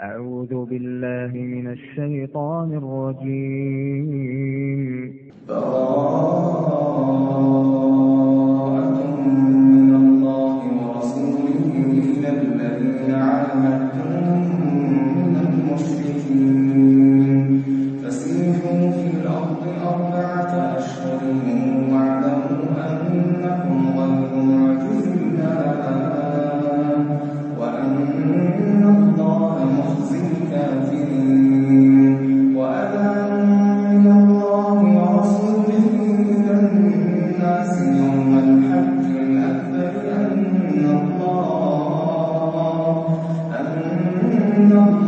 أعوذ بالله من الشيطان الرجيم. براءة من الله ورسوله إلى الذين عاهدتم من المشركين فسيحوا في الأرض 4 أشهر واعلموا أنكم غير معجز الله وأن الله مخزي الكافرين. وأذان من الله ورسوله إلى الناس يوم الحج الأكبر أن الله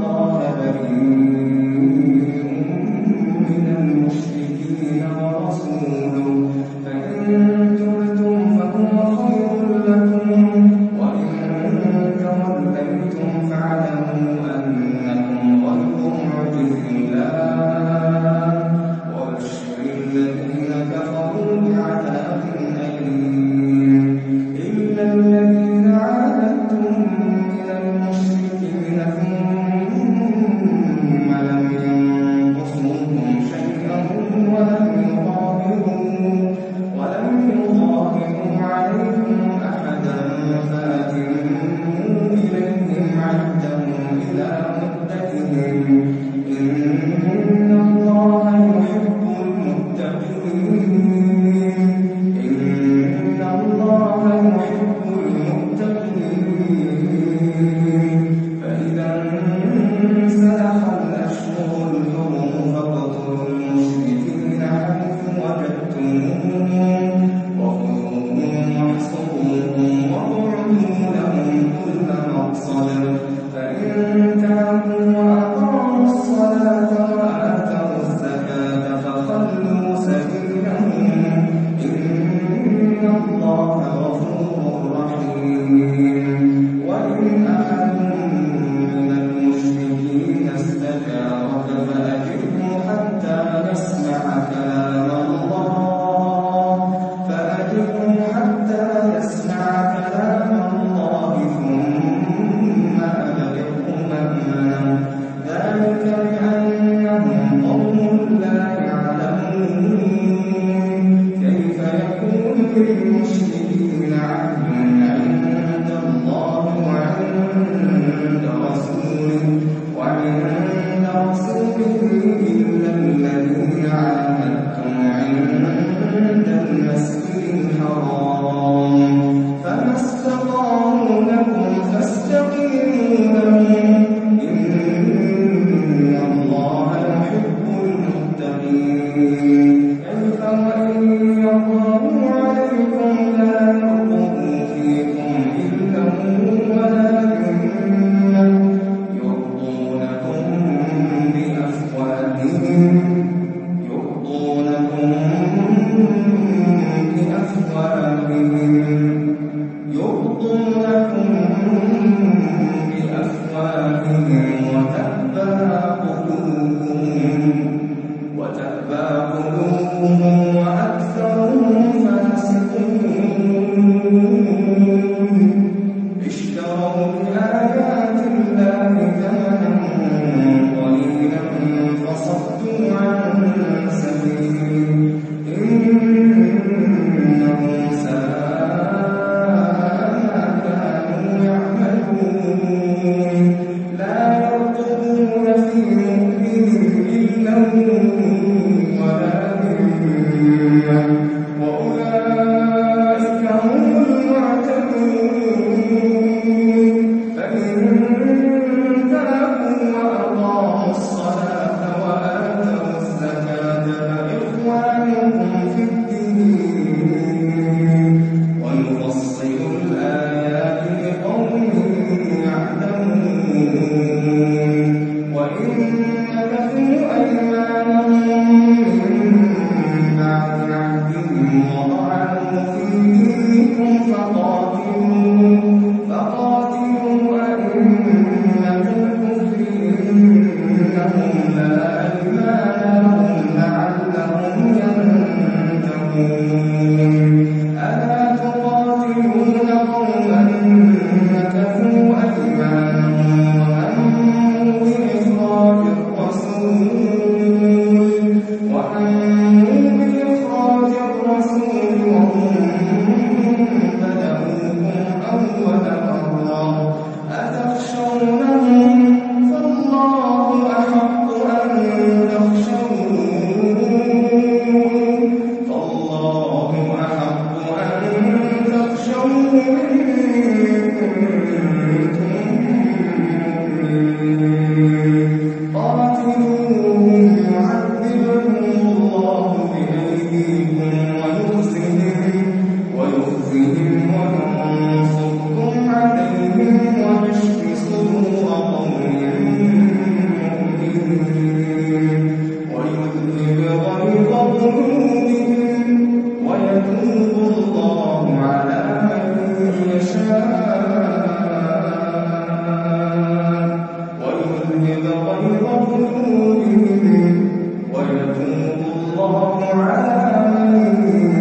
ويذهب غيظ قلوبهم ويتوب الله على من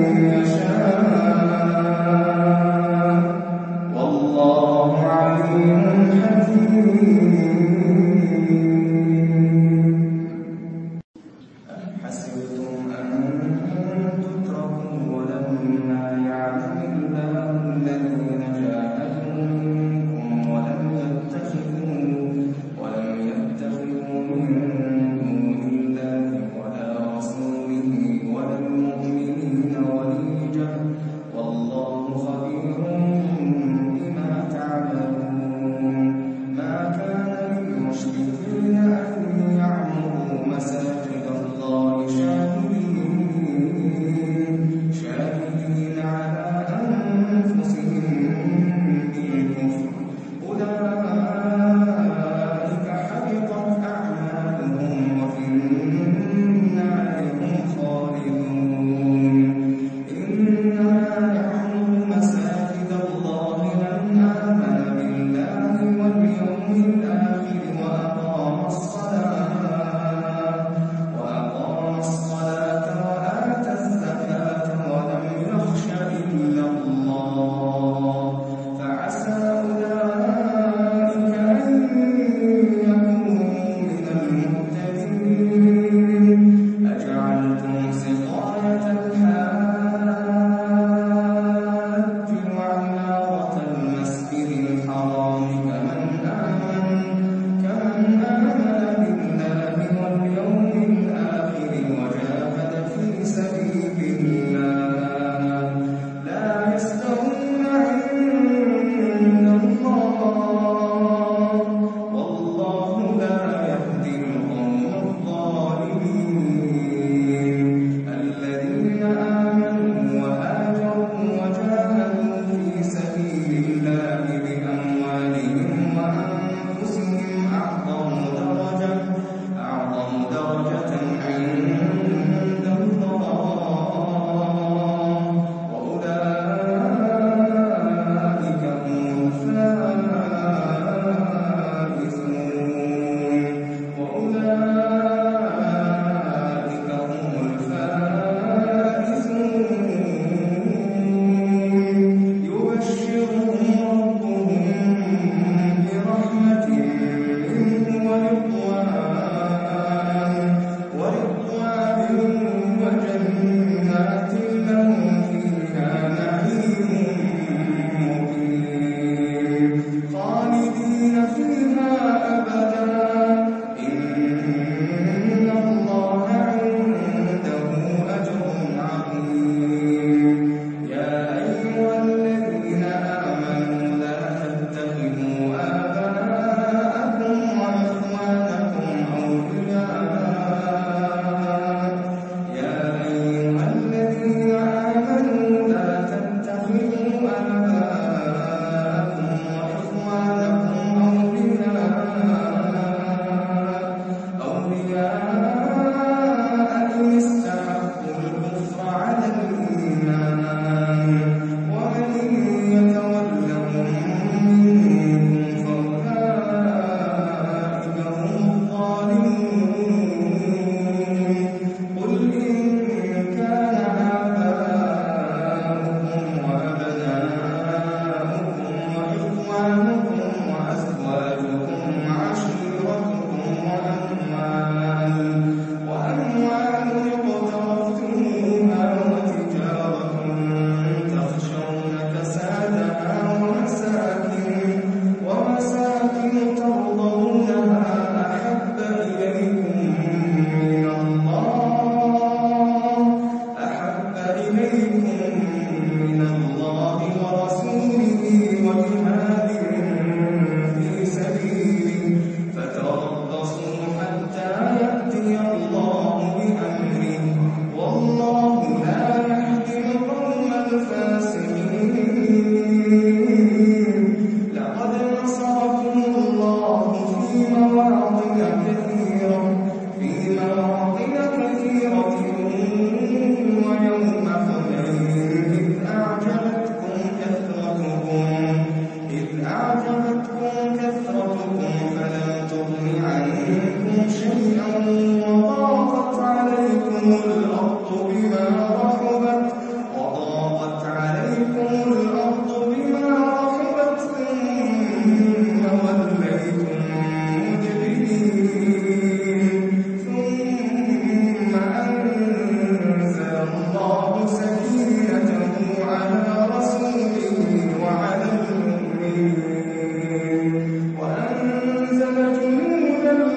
يشاء والله عليم حكيم. حسبتم أن تتركوا ولما يعلم الله الذين جاهدوا منكم ولم يتخذوا من دون الله ولا رسوله ولا المؤمنين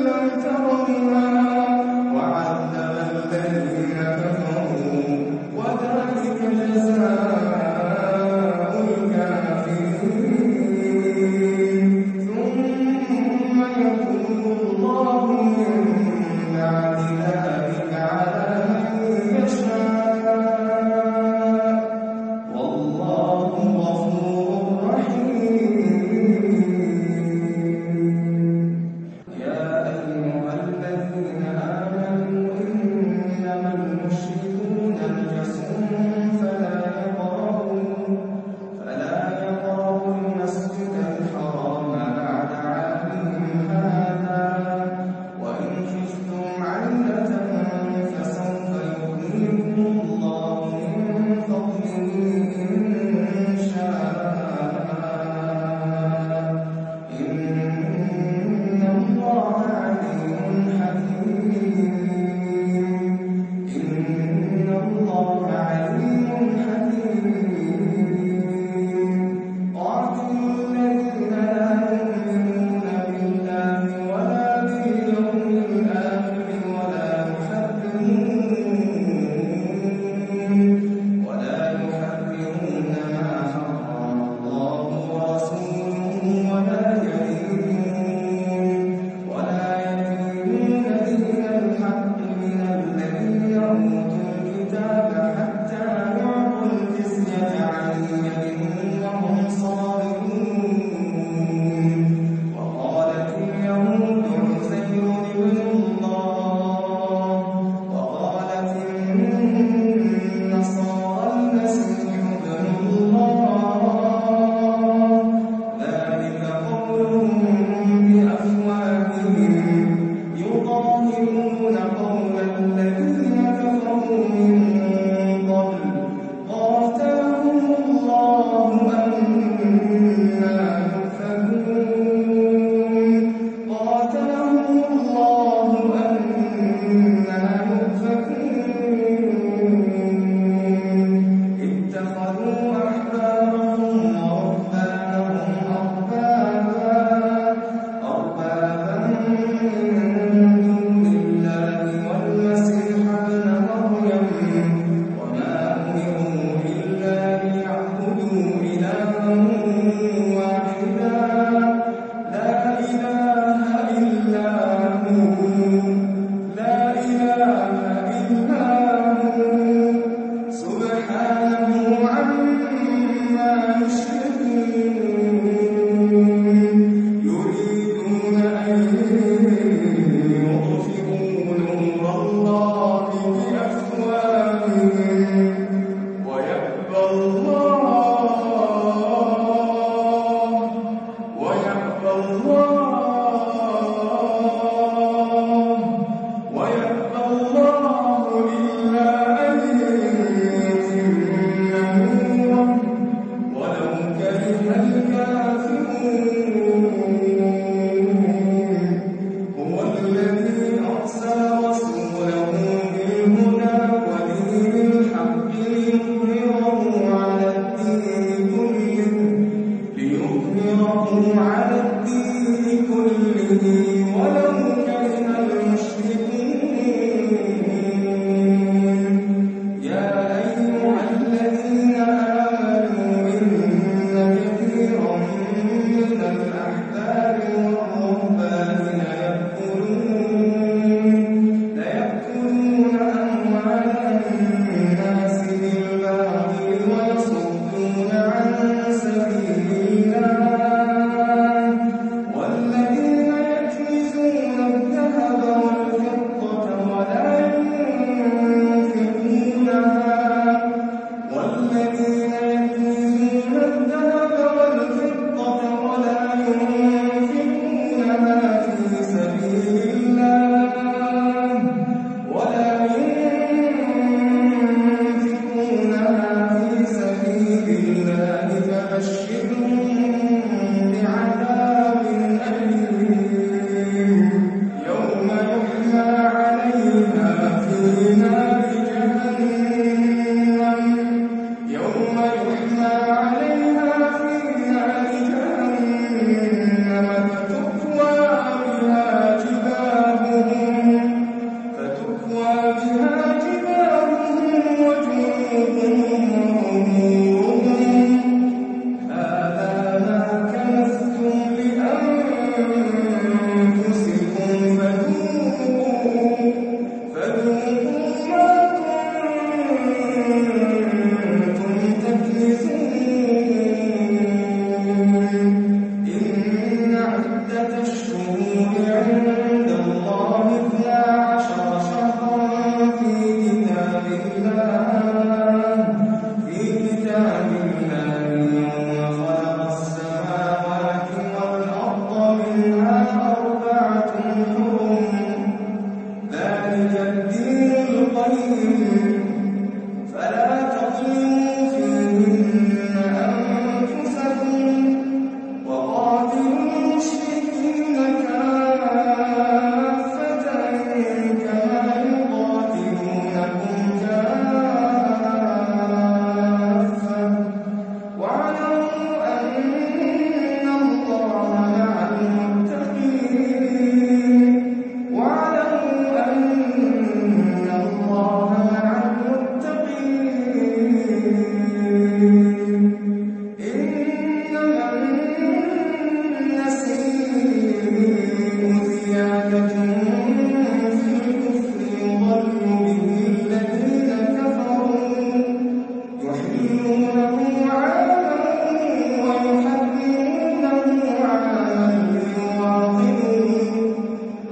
لم ترونها وعذب الذين كفروا وذلك جزاء الكافرين ثم يتوب الله من بعد ذلك على من يشاء والله غفور رحيم يا أيها الذين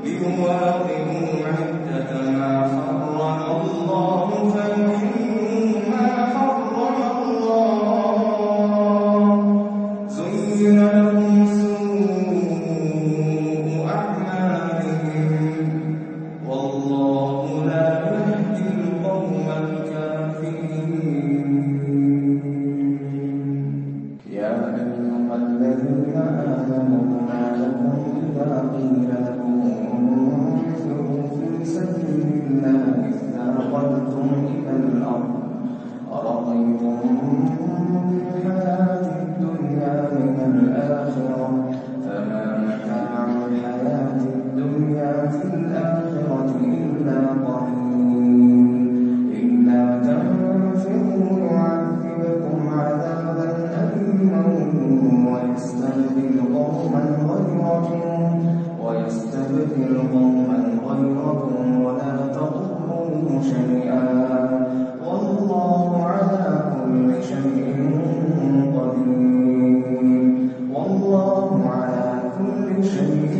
ليواطئوا عدة ما حرم الله فيحلوا ما حرم الله. زين لهم سوء أعمالهم والله لا يهدي القوم الكافرين. يا أيها الذين آمنوا ما لكم إذا قيل لكم انفروا في سبيل الله اثاقلتم إلى الأرض أرضيتم بالحياة الدنيا من الآخرة فما متاع الحياة الدنيا في الآخرة إلا قليل. إلا تنفروا يعذبكم عذابا أليما ويستبدل قوما غيركم ولا تضروه شيئا والله على كل شيء قدير. والله على كل شيء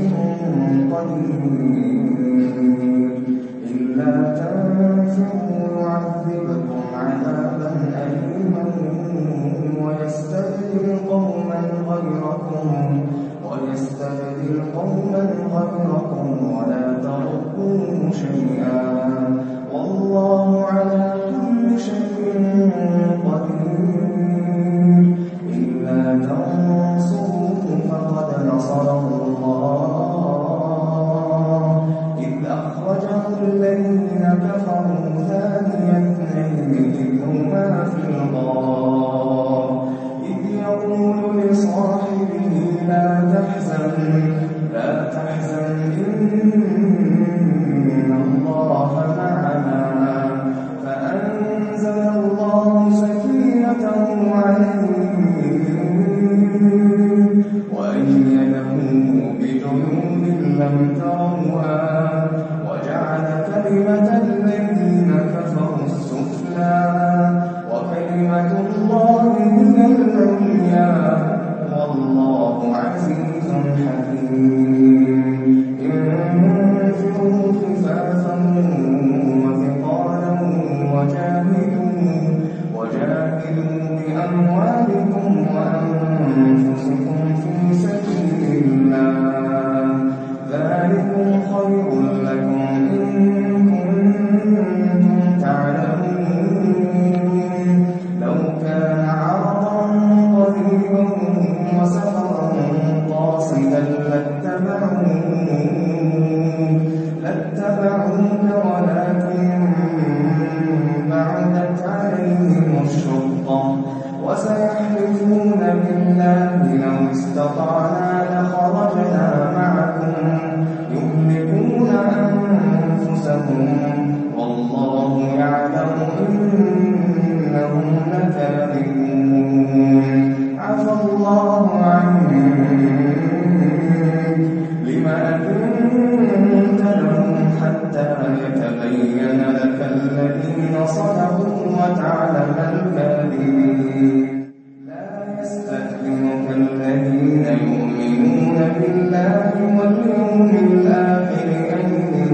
قدير. إلا تنفروا يعذبكم عذابا أليما ويستبدل قوما غيركم ولا تضروه شيئا والله على كل شيء قدير. إلا تنصروه فقد نصره الله إذ أخرجه الذين كفروا ثاني اثنين إذ هما في الغار إذ يقول لصاحبه لا تحزن إن الله معنا فأنزل الله سكينته عليه وأيده بجنود لم تروها وجعل كلمة الذين كفروا السفلى وكلمة الله هي العليا والله عزيز حكيم. انفروا خفافا وثقالا وجاهدوا بأموالكم وأنفسكم في سبيل الله ذلكم خير لكم إن كنتم تعلمون. لو كان عرضا قريبا وسفرا قاصدا لاتبعوك ولكن بعدت عليهم الشقة وسيحلفون بالله لو استطعنا لخرجنا معكم يهلكون أنفسهم والله يعلم إنهم لكاذبون. عفى الله عنك لما أذنت لهم حتى يتبين لك الذين صدقوا وتعلم الكاذبين. لا يستأذنك الذين يؤمنون بالله واليوم الآخر أن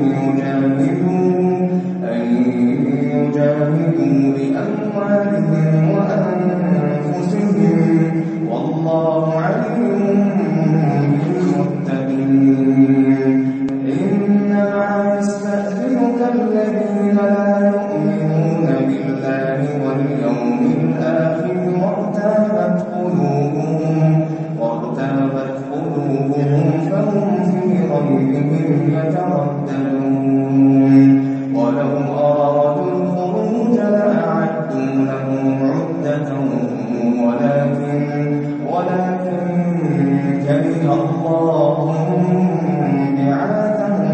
يجاهدوا بأموالهم وأنفسهم والله عليم بالمتقين. إنما يستأذنك الذين لا يؤمنون بالله واليوم الآخر وارتابت قلوبهم فهم في ريبهم يترددون. ولو أرادوا الخروج لأعدوا له عدة ولكن كره الله بعاثهم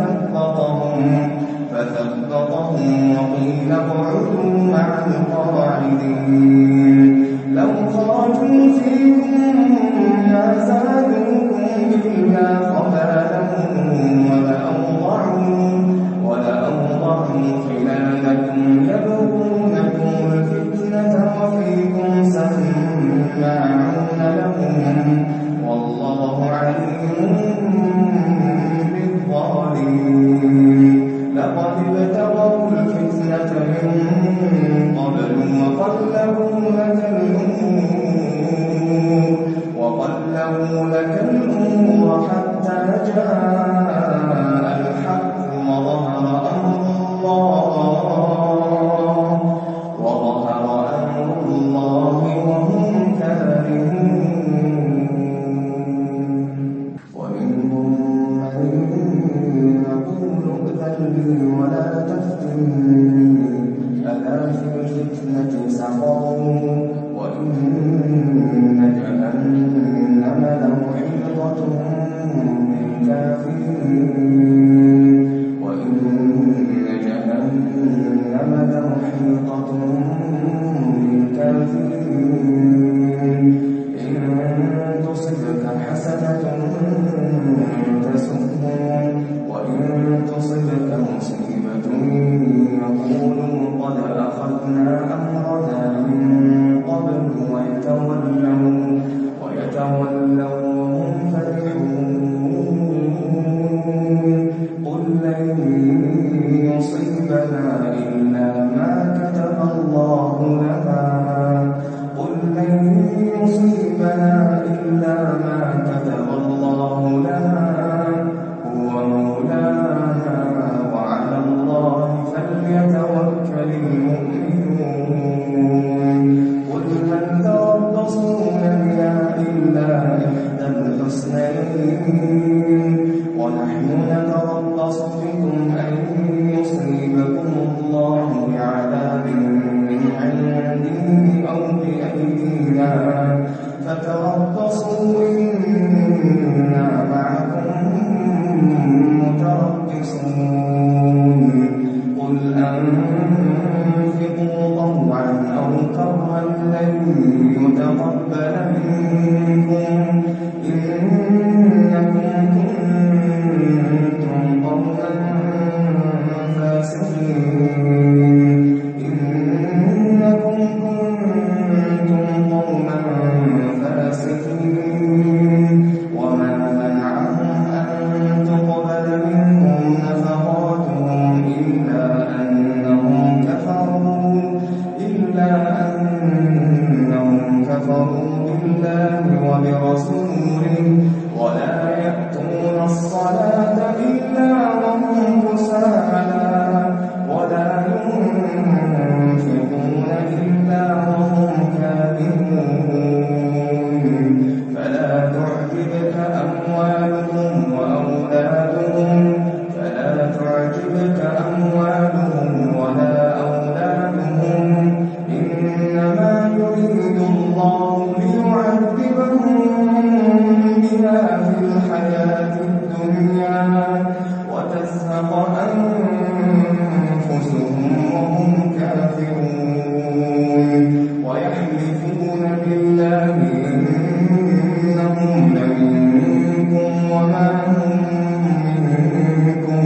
فثبطهم وقيل اقعدوا مع القاعدين. لو خرجوا فيكم ما زادوكم إلا خبالا ولأوضعوا خلالكم يبغونكم الفتنة وفيكم سماعون لهم والله عليم بالظالمين. بي ولا تفتني ألا في الفتنة سقطوا وإن جهنم لمحيطة بالكافرين وإن جهنم لمحيطة بالكافرين إن تصبك حسنة تسؤهم وإن تصبك مصيبة يقولوا قد أخذنا أمرنا من قبل ويتولوا وهم فرحون قل لن يصيبنا إلا ما كتب الله لنا قل لن يصيبنا إلا ما كتب الله لنا هو مولانا وعلى الله فليتوكل المؤمنون قل هل تربصون بنا إلا إحدى الحسنيين ونحن نتربص بكم أن يصيبكم الله بعذاب من عنده أو بأيدينا فتربصوا إنا معكم متربصون قل أنفقوا طوعا أو كرها لن يتقبل منكم إنكم كنتم قوما فاسقين إنكم كنتم قوما فاسقين وما منعهم أن تقبل منهم نفقاتهم إلا أنهم كفروا بالله وبرسوله ولا يأتون الصلاة إلا وهم كسالى ولا ينفقون إلا وهم كاذبون فلا تعجبك أموالهم ولا أولادهم إنما يريد الله ليعذبهم بها في الحياة الدنيا وتزهق أنفسهم وهم كافرون ويحلفون بالله إنهم لمنكم وما هم منكم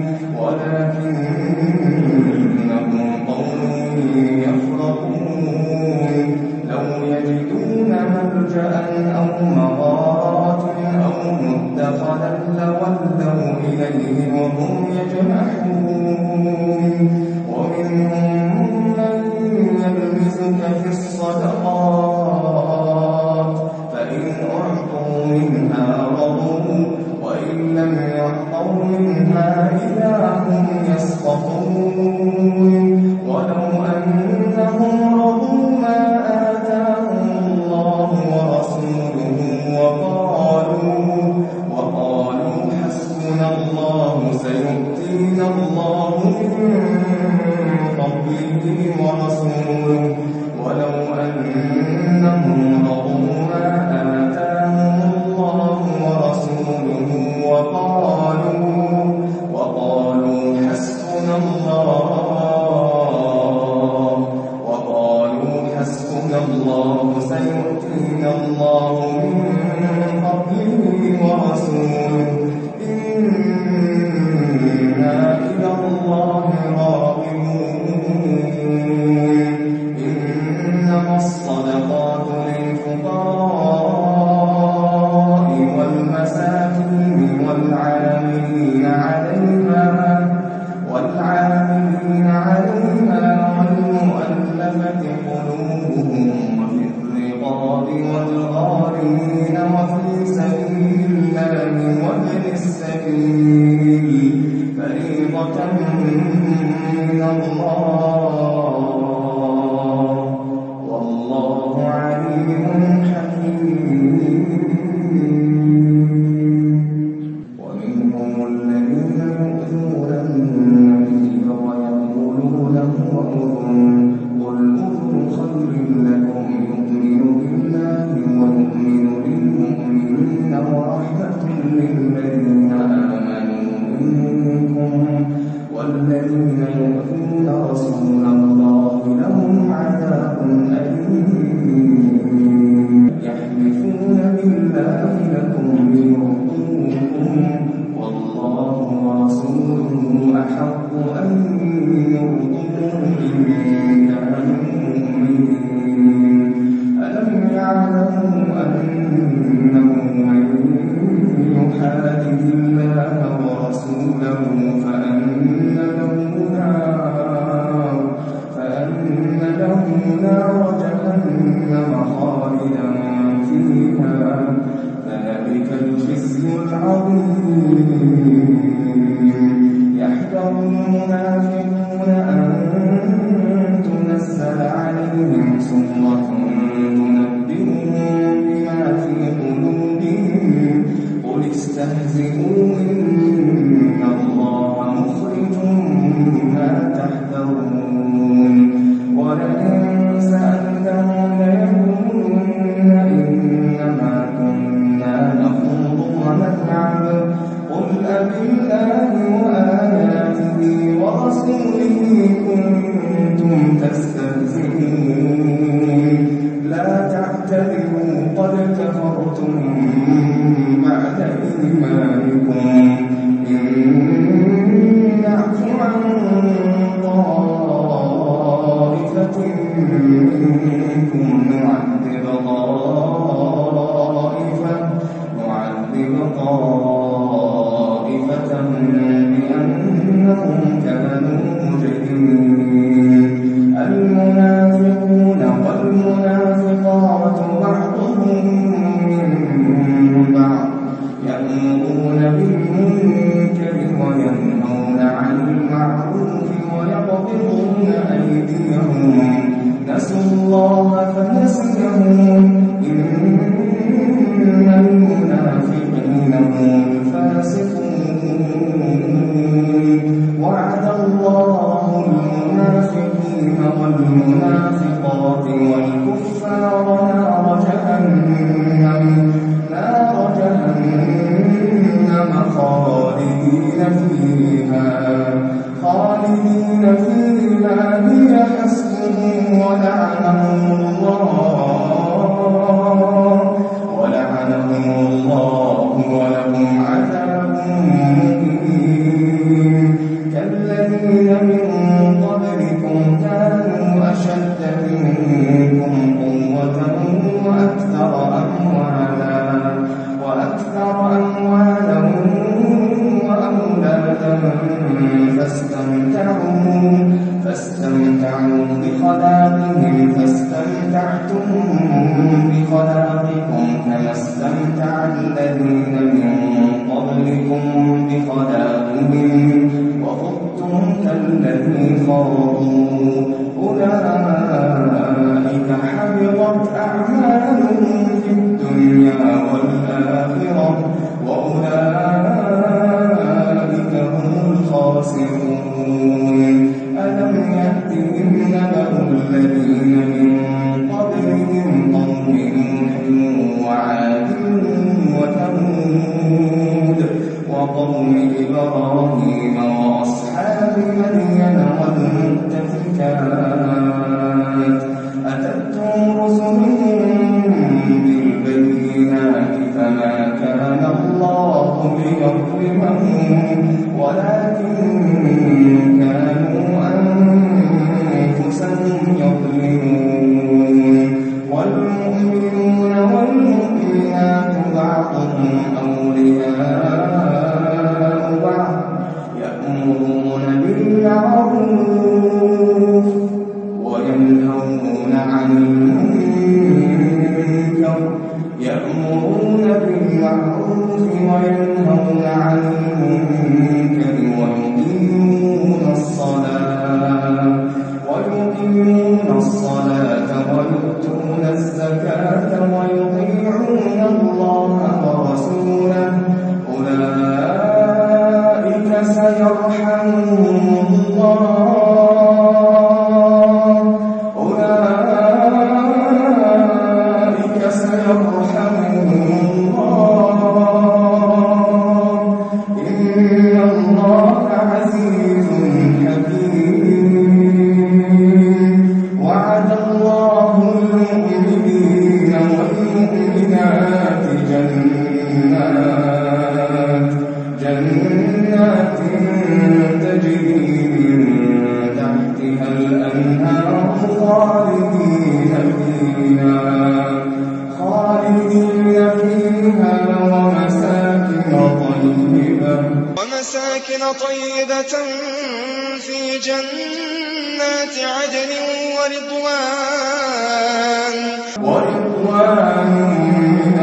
ولكنهم قوم يفرقون لو يجدون ملجأ أو مغارات أو مدخلا لولوا إليه وهم يجمحون ومنهم من يلمزك في الصدقات فإن أعطوا منها رضوا وإن لم يعطوا منها إذا هم يسخطون ولو أنهم رضوا ما آتاهم الله ورسوله وقالوا حسبنا الله سيؤتينا الله من فضله ورسوله ولو أنهم رضوا ما آتاهم الله ورسوله وقالوا حسبنا الله سيؤتينا الله من فضله ورسوله إنا إلى الله راغبون إنما الصدقات للفقراء والمساكين والعاملين عليها والمؤلفة قلوبهم وفي الرقاب والغارمين وفي سبيل الله وابن السبيل فريضة من الله والله عليم حكيم ومنهم الذين يؤذون والذين يؤذون رسول الله لهم عذاب أليم يحلفون بالله لكم ليرضوكم والله ورسوله أحق أن يرضوه إن كانوا مؤمنين ألم يعلموا أنه من يحادث الله ورسوله فأن له نار جهنم خالدا فيها ذلك الخزي العظيم يحذر المنافقون أن تنزل عليهم سورة تنبئهم بما في قلوبهم قل استهزئوا إن الله مخرج ما تحذرون ولئن سألتهم ليقولن إنما كنا نخوض ونلعب قل أبالله وآياته ورسوله كنتم تستهزئون لا تعتذروا قد كفرتم بعد إيمانكم إن نعف عن طائفة منكم نعذب طائفة بأنهم كانوا مجرمين المنافقون والمنافقات بعضهم من بعض يأمرون بالمنكر وينهون عن المعروف ويقبضون أيديهم نسوا الله فنسيهم إن المنافقين هم الفاسقون وعد الله المنافقين والمنافقات والكفار نار جهنم خالدين فيها هي حسبهم ولعنهم الله ولهم عذاب مهين كالذين من قبلكم كانوا أشد منكم قوة وأكثر أموالا وأولادا فاستمتعوا بخلاقهم فاستمتعتم بخلاقكم كما استمتع الذين من قبلكم بخلاقهم وخضتم كالذي خاضوا أولئك حبطت أعمالهم في الدنيا والآخرة وأولئك هم الخاسرون ألم يأتهم نبأ الذين من قبلهم قوم نوح وعاد وثمود وقوم إبراهيم وأصحاب مدين والمؤتفكات أتتهم رسلهم بالبينات فما كان الله ليظلمهم ولكن كانوا أنفسهم يظلمون والمؤمنون والمؤمنات بعضهم أولياء بعض يأمرون بالمعروف وينهون عن المنكر ويقيمون الصلاة ويؤتون الزكاة ويطيعون الله ورسوله أولئك سيرحمهم الله إن الله عزيز طيبة في جنات عدن ورضوان من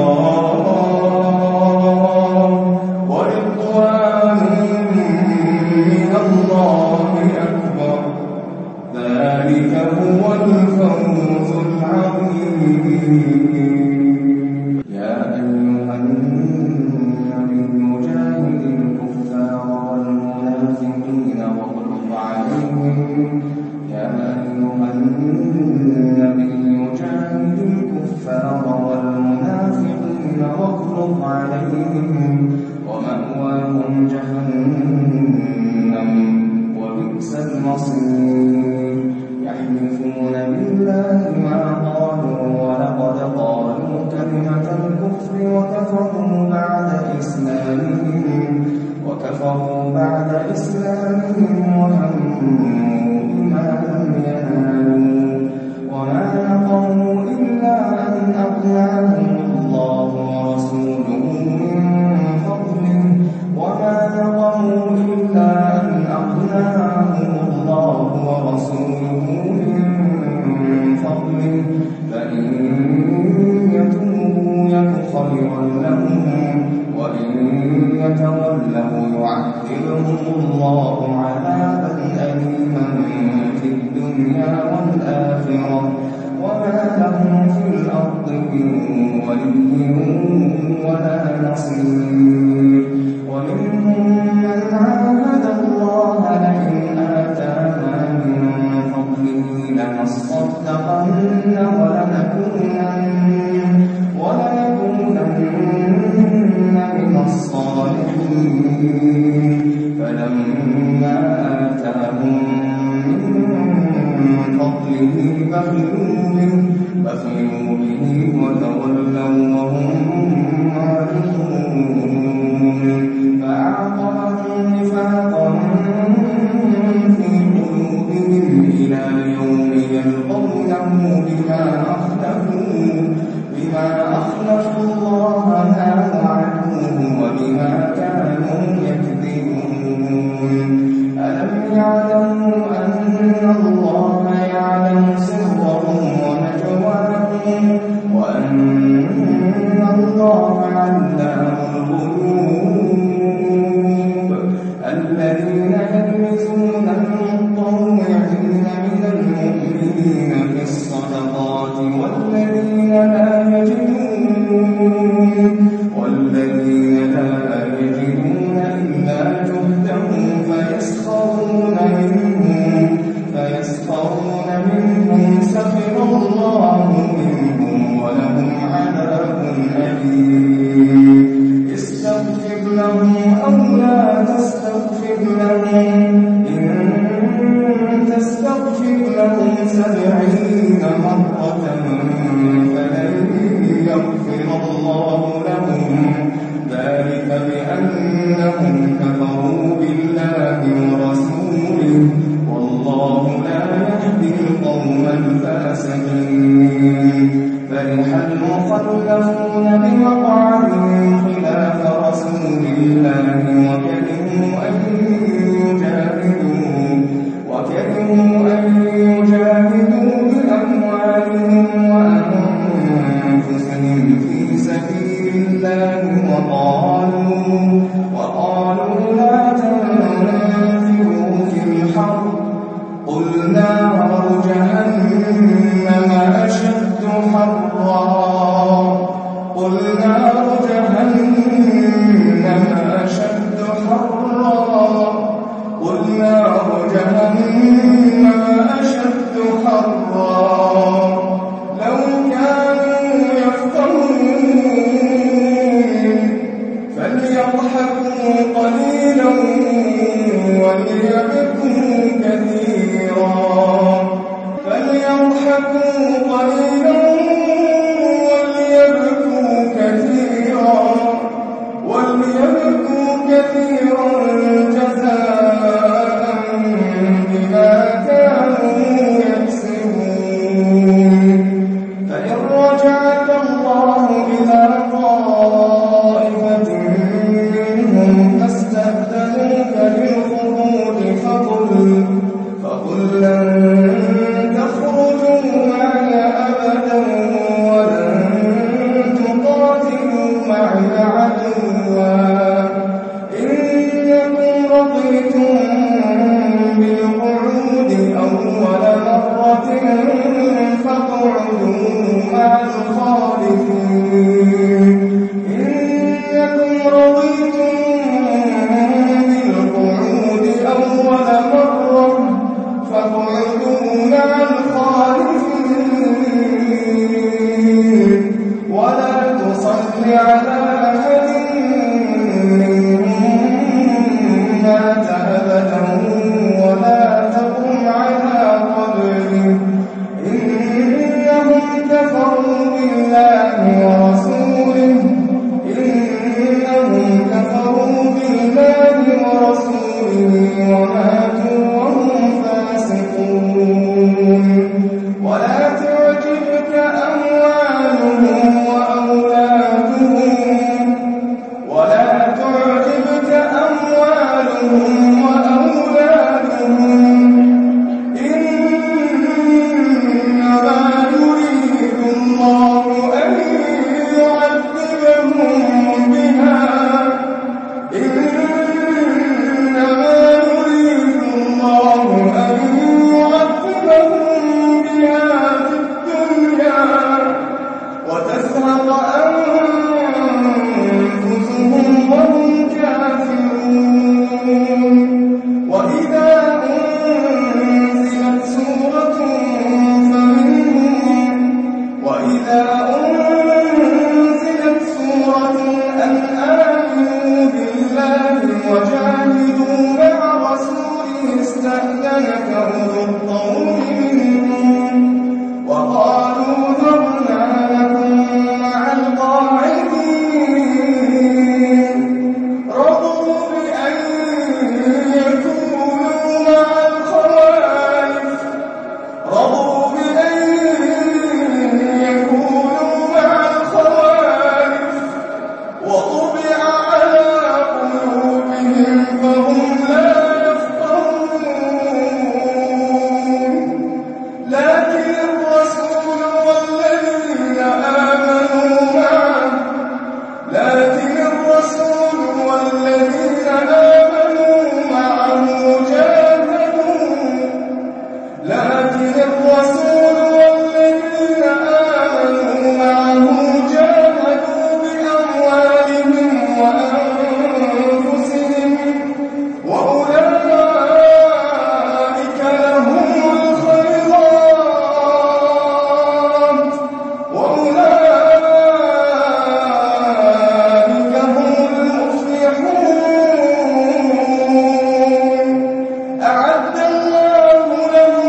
الله أكبر ذلك هو الفوز العظيم يا أيها النبي جاهد الكفار والمنافقين واغلظ عليهم يا أيها النبي جاهد الكفار والمنافقين واغلظ عليهم ومأواهم جهنم وبئس المصير يحلفون بالله ما قالوا ولقد قالوا كلمة الكفر وكفروا بعد إسلامهم وهموا بما لم ينالوا وما نقموا إلا أن أغناهم الله ورسوله من فضله وما نقموا إلا أن أغناهم الله ورسوله من فضله فإن يتوبوا يك خيرا لهم وإن يتولوا يعذبهم الله عذابا أليما في الدنيا والآخرة وما لهم في الأرض من ولي ولا نصير ومنهم من عاهد الله لئن آتانا من فضله لنصدقن ولنكونن من الصالحين فلما آتاهم من فضله بخلوا به وتولوا وهم معرضون فأعقبهم نفاقا في قلوبهم إلى يوم يلقونه بما أخلفوا الله ما وعدوه وبما كانوا يكذبون ألم يعلموا أن الله يعلم سرهم ونجواهم وأن الله علام الغيوب الذين يلمزون المطوعين من المؤمنين في الصدقات والذين لا يجدون إلا جهدهم فيسخرون منهم سخر الله منهم ولهم عذاب أليم استغفر لهم أو لا تستغفر لهم إن تستغفر لهم 70 مرة فلن يغفر الله لهم ذلك بأنهم كفروا بالله ورسوله والله لا يهدي القوم الفاسقين فرح المخلفون بمقعدهم خلاف رسول الله وكرهوا أن يجاهدوا بأموالهم وأنفسهم في سبيل الله وقالوا لا تنفروا في الحرب قل نار جهنم أشد حرا لو كانوا يفقهون فليضحكوا قليلا وليبكوا كثيرا جزاء بما كانوا يكسبون فإن رجعك الله إلى طائفة منهم فاستأذنوك وماتوا وهم فاسقون ولا تعجبك أموالهم وأولادهم إنما يريد الله أن يعذبهم بها في الدنيا وتزهق أنفسهم وهم كافرون وإذا أنزلت سورة أن آمنوا بالله وجاهدوا مع رسوله استأذنك أولو الطول منهم وقالوا ذرنا لكم مع القاعدين رضوا بأن يكونوا مع الخوالف وطبع على قلوبهم فهم لا يفقهون لكن الرسول والذين آمنوا معه جاهدوا بأموالهم وأنفسهم وأولئك لهم الخيرات وأولئك هم المفلحون أعد الله لهم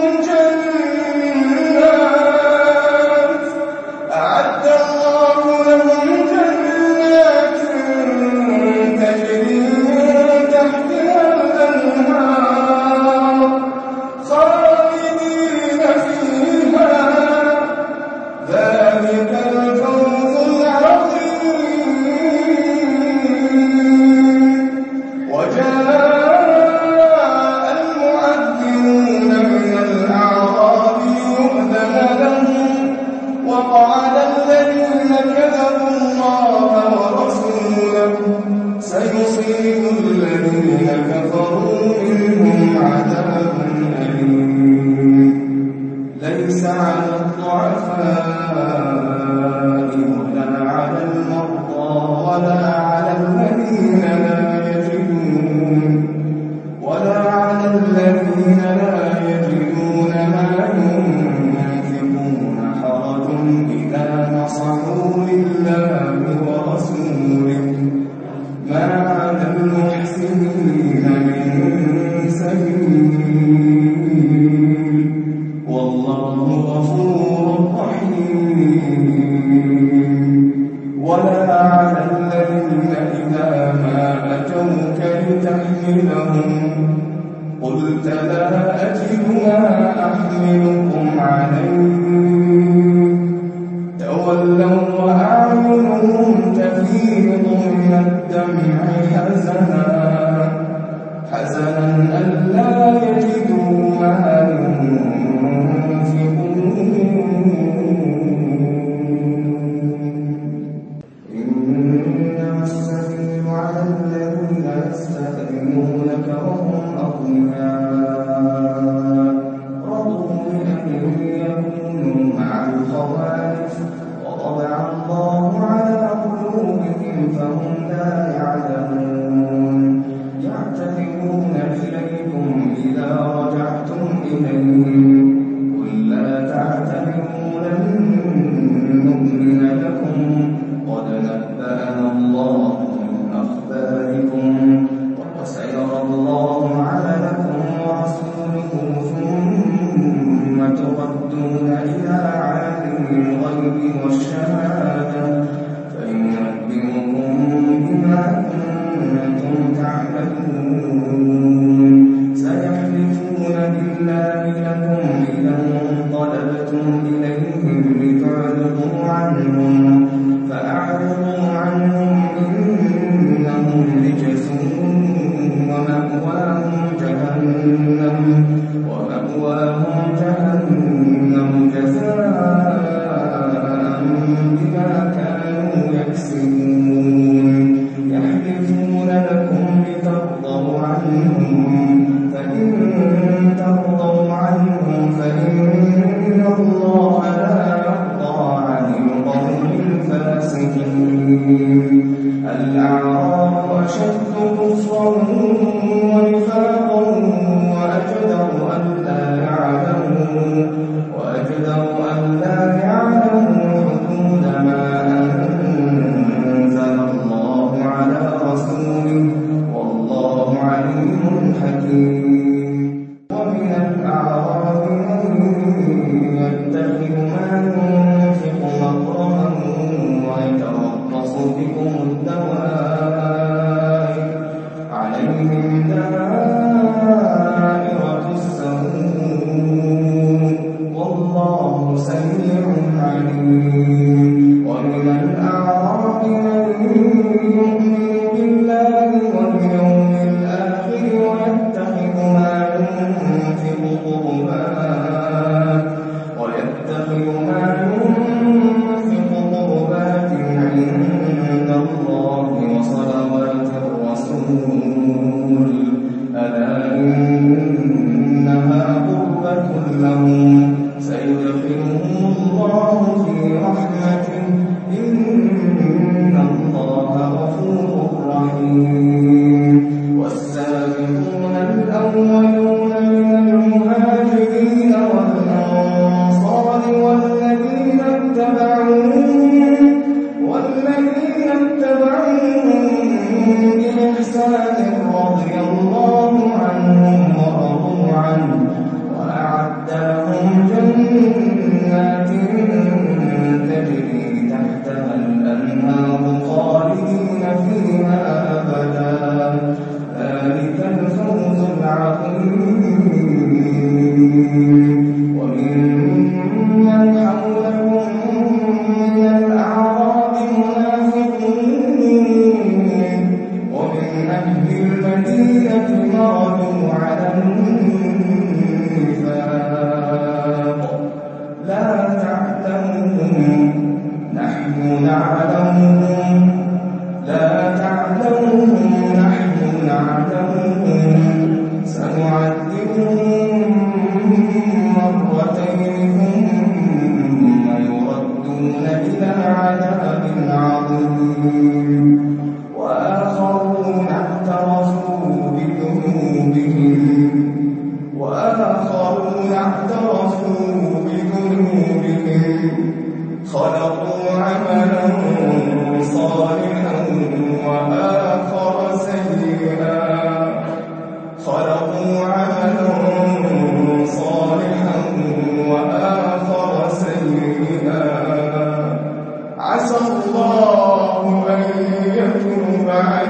جنات تجري من تحتها الأنهار خالدين فيها ذلك الفوز العظيم وجاء المعذرون من الأعراب يؤذن لهم وقعد الذين كذبوا الله ورسوله سيصيب الذين كفروا منهم عذاب أليم ليس على الضعفاء ولا على المرضى ولا على الذين لا يجدون ما ينفقون حرج إذا نصحوا لله ورسوله ما على المحسنين من سبيل والله غفور رحيم ولا على الذين إذا ما أتوك لتحملهم قلت لا أجد ما أحملكم عليه تولوا وأعينهم تفيض من الدمع حزنا ألا يجدوا ما ينفقون إنما السبيل على الذين يستأذنونك وهم أغنياء رضوا بأن يكونوا مع الخوالف وطبع الله على قلوبهم فهم لا يعلمون يعتذرون إليكم إذا رجعتم إليهم قل لا تعتذروا لن نؤمن لكم قد نبأنا الله من أخباركم وسيرى الله عملكم ورسوله ثم تردون إلى عالم الغيب والشهادة فينبئكم بما كنتم تعملون ومن الأعراب من يتخذ ما ينفق مغرما ويتربص بكم الدوائر عليهم دائرة السوء والله سميع عليم. ومن الأعراب من يؤمن بالله واليوم الآخر ويتخذ ما ينفق قربات عند الله وصلوات الرسول ألا إنها قربة لهم سيدخلهم الله في رحمته إن الله غفور رحيم. والسابقون الأولون من المهاجرين والأنصار والذين اتبعوهم بإحسان رضي الله عنهم ورضوا عنه وأعد لهم جنات تجري تحتها الأنهار خالدين فيها أبدا ذلك الفوز العظيم. وممن حولكم من الأعراب منافقون ومن أهل المدينة مردوا على النفاق لا تعلمهم نحن نعلمهم سنعذبهم مرتين ثم يردون إلى عذاب عظيم. وآخرون اعترفوا بذنوبهم خلقوا عملا صالحا وآخر سيئا عسى الله أن يتوب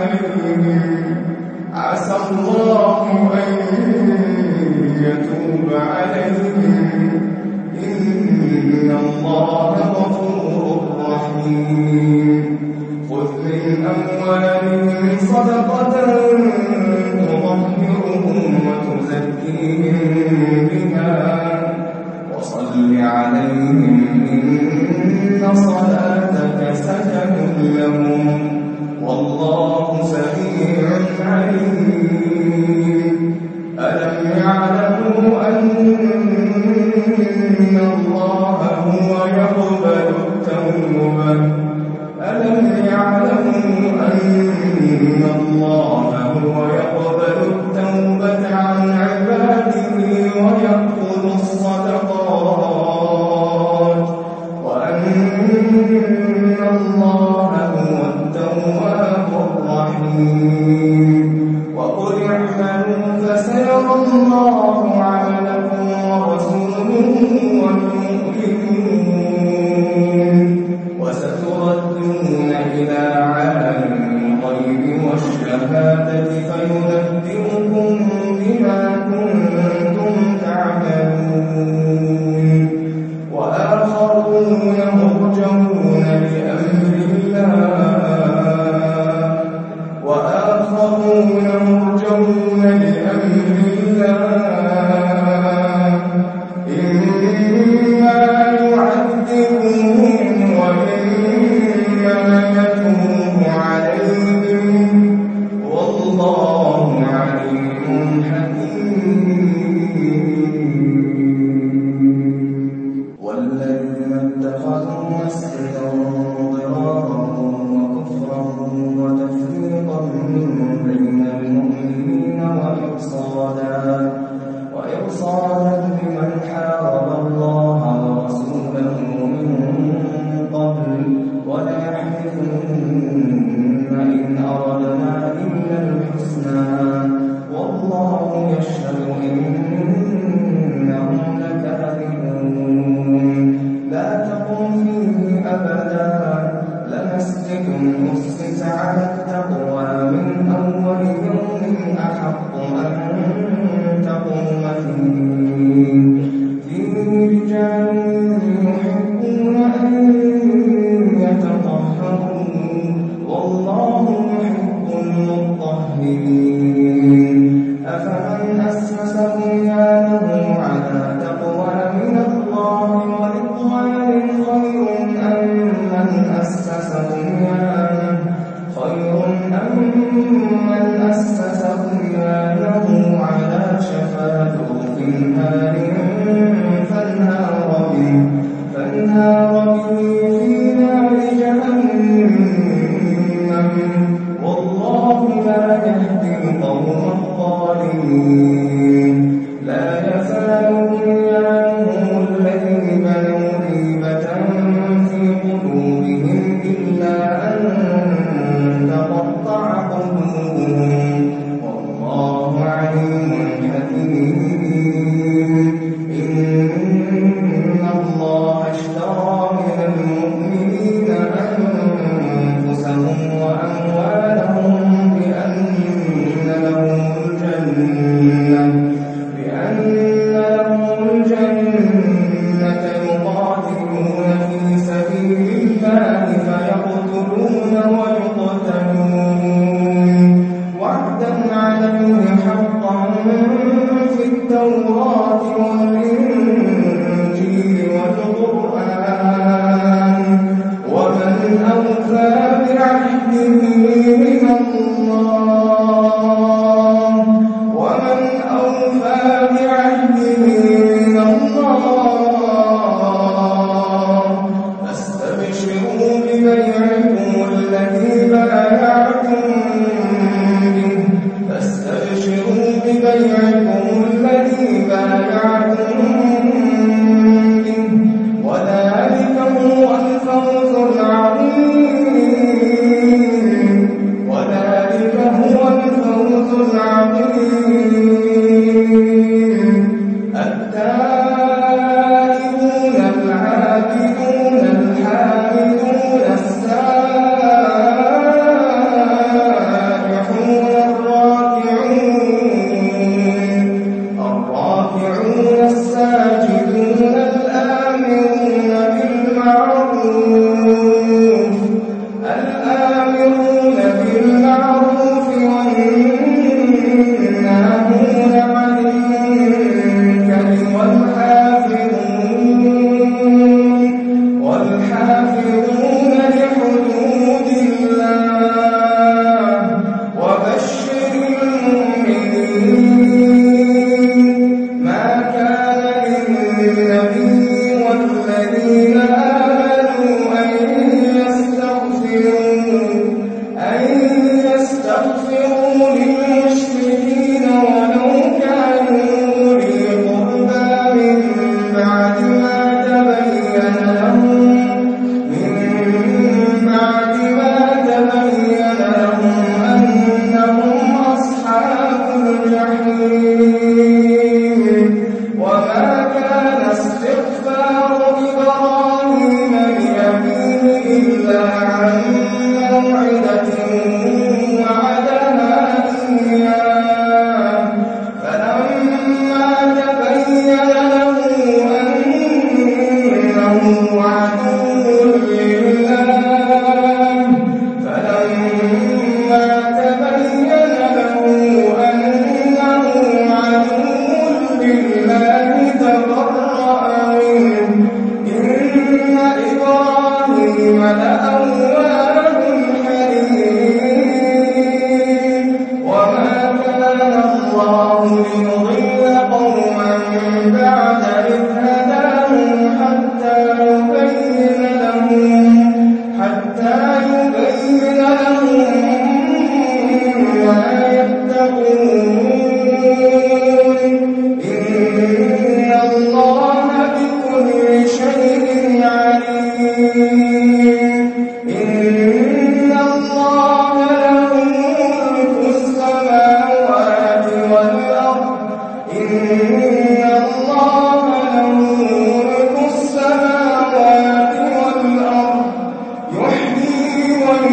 عليهم إن الله غفور رحيم. خذ من أموالهم صدقة تطهرهم وتزكيهم بها وصل عليهم إن صلاتك سكن لهم والله سميع عليم. ألم يعلموا أن الله هو يقبل التوبة عن عباده ويأخذ الصدقات وأن الله هو التواب الرحيم. وقل اعملوا فسيرى الله عملكم ورسوله والمؤمنون وستردون إلى عالم الغيب والشهادة فينبئكم بما كنتم تعملون. وآخرون مرجون لأمر الله إما يعذبهم وإما يتوب عليهم والله عليم حكيم. والذين اتخذوا مسجدا ضرارا وكفرا وتفريقا بين المؤمنين وإرصادا لمن حارب الله ورسوله من قبل وليحلفن إن أردنا إلا الحسنى والله يشهد ونشهد إنهم لكاذبون لا تقم فيه أبدا لمسجد أسس على التقوى من أول يوم أحق أن تقوم فيه رجال يحبون أن يتطهروا والله يحب المطهرين أفمن أسس بنيانه على تقوى من الله ورضوان خير أم من أسس بنيانه على شفا جرف نار فانهار به في نار جهنم والله لا يهدي القوم الظالمين لا يزال بنيانهم الذي بنوا ريبة في قلوبهم إلا أن تقطع قلوبهم والله عليم حكيم إن الله اشترى من المؤمنين أنفسهم وأموالهم بأن لهم الجنة يقاتلون في سبيل الله فيقتلون ويقتلون وعدا عليه حقا في التوراة والإنجيل والقرآن ومن أوفى بعهده من الله فاستبشروا ببيعكم الذي بايعتم به وذلك هو الفوز العظيم إن الله له ملك السماوات والأرض يحيي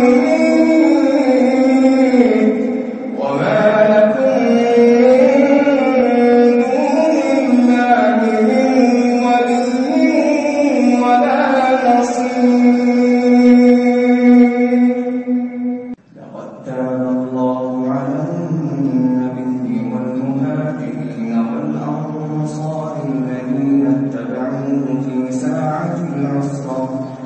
ويميت وما لكم من دون الله من ولي ولا نصير. لقد تاب الله على النبي والمهاجرين والأنصار الذين اتبعوه في ساعة العسرة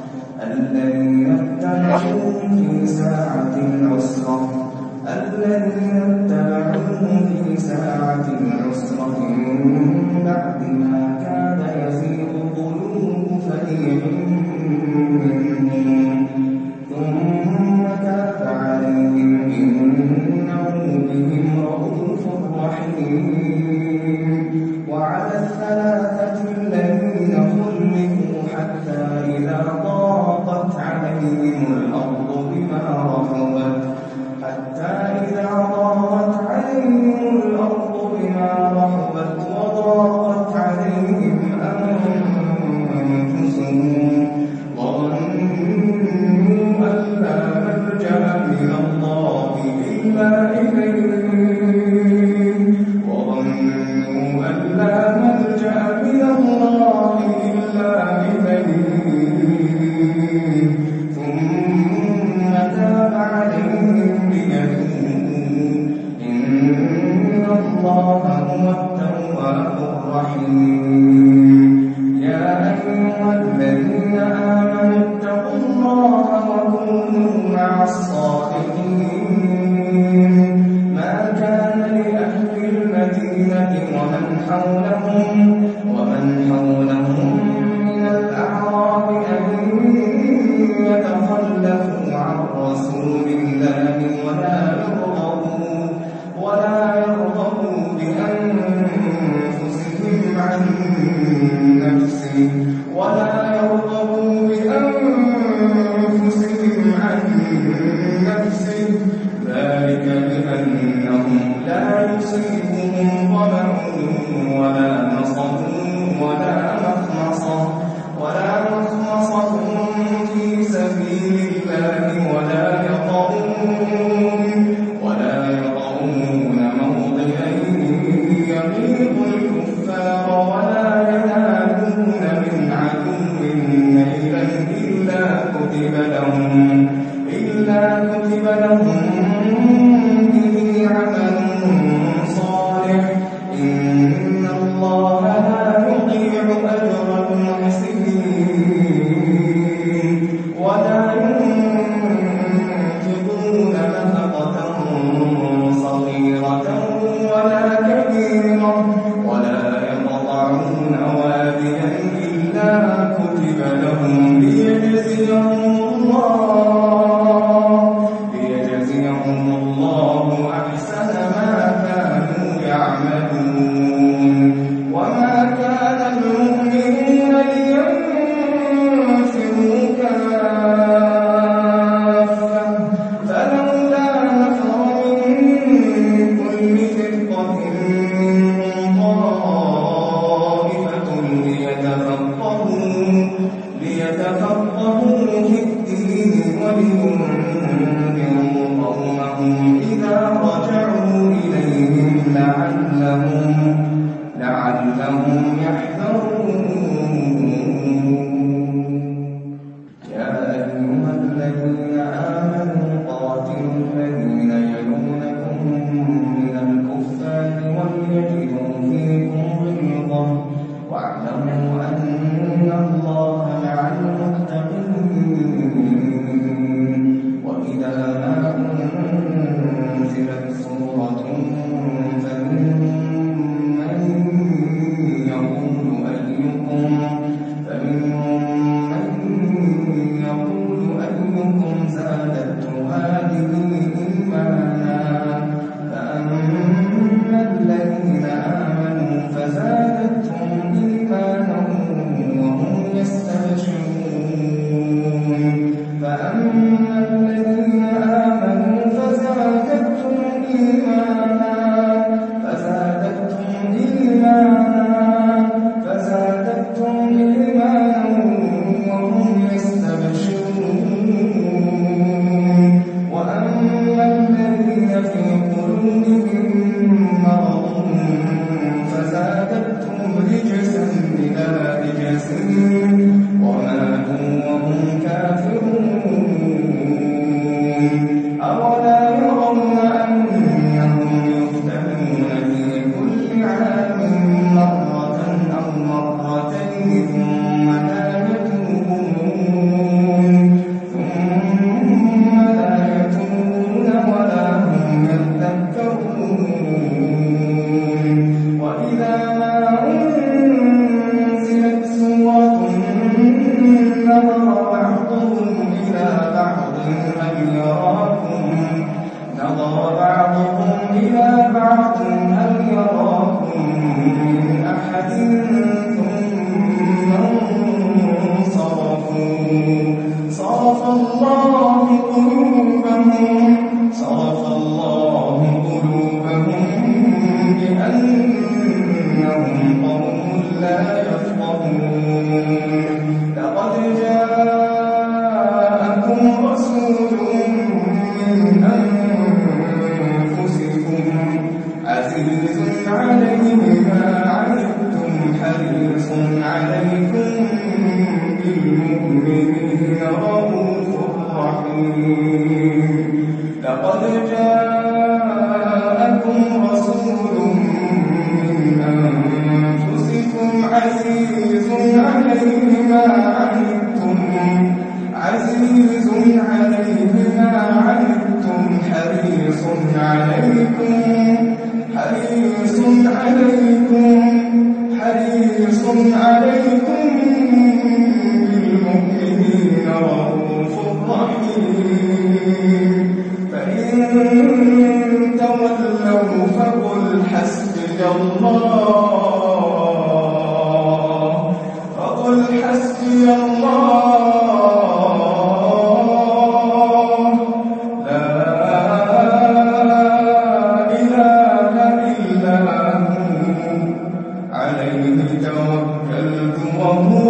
من بعد ما كاد يزيغ قلوب فريق منهم ثم تاب عليهم إنه بهم رءوف رحيم. وعلى الثلاثة الذين خلفوا حتى إذا ضاقت عليهم الأرض بما رحبت وضاقت عليهم أنفسهم ظنوا أن لا ملجأ من الله إلا إليه ثم تاب عليهم ليتوبوا إن الله هو التواب الرحيم. يا أيها الذين آمنوا اتقوا الله وكونوا مع الصادقين. ما كان لأهل المدينة ومن حولهم من الأعراب أن يتخلفوا عن رسول الله ولا يرغبوا بأنفسهم عن نفسه ذلك بأنهم لا يصيبهم ظمأ ولا نصب ولا مخمصة في سبيل الله ولا يطؤون موضعا يغيظ الكفار ولا ينالون من عدو نيلا إلا كتب لهم به عمل صالح. إن الله لا يضيع أجر المحسنين. ولا ينفقون نفقة صغيرة ولا كبيرة ولا يقطعون واديا إلا كتب لهم ليجزيهم الله أحسن ما كانوا يعملون. وما كان المؤمنون لينفروا كافة فلولا نفر من كل فرقة منهم طائفة ليتفقهوا في الدين ولينذروا قومهم إذا رجعوا إليهم لعلهم يحذرون. يا أيها الذين آمنوا قاتلوا الذين يلونكم من الكفار وليجدوا فيكم غلظة واعلموا أن الله مع المتقين. وإذا ما أنزلت سورة فمنهم من يقول أيكم زادته هذه إيمانا فأما الذين آمنوا فزادتهم إيمانا وهم يستبشرون. وإذا ما أنزلت سورة نظر بعضهم إلى بعض هل يراكم من أحد ثم انصرفوا صرف الله قلوبهم بأنهم قوم لا يفقهون لقد جاءكم رسول من أنفسكم عزيز عليه ما عنتم حريص عليكم بالمؤمنين رءوف رحيم لقد جاءكم رسول من أنفسكم عزيز عليه ما عنتم حريص عليكم بالمؤمنين رءوف رحيم فإن تولوا فقل حسبي الله لا إله إلا هو عليه توكلت وهو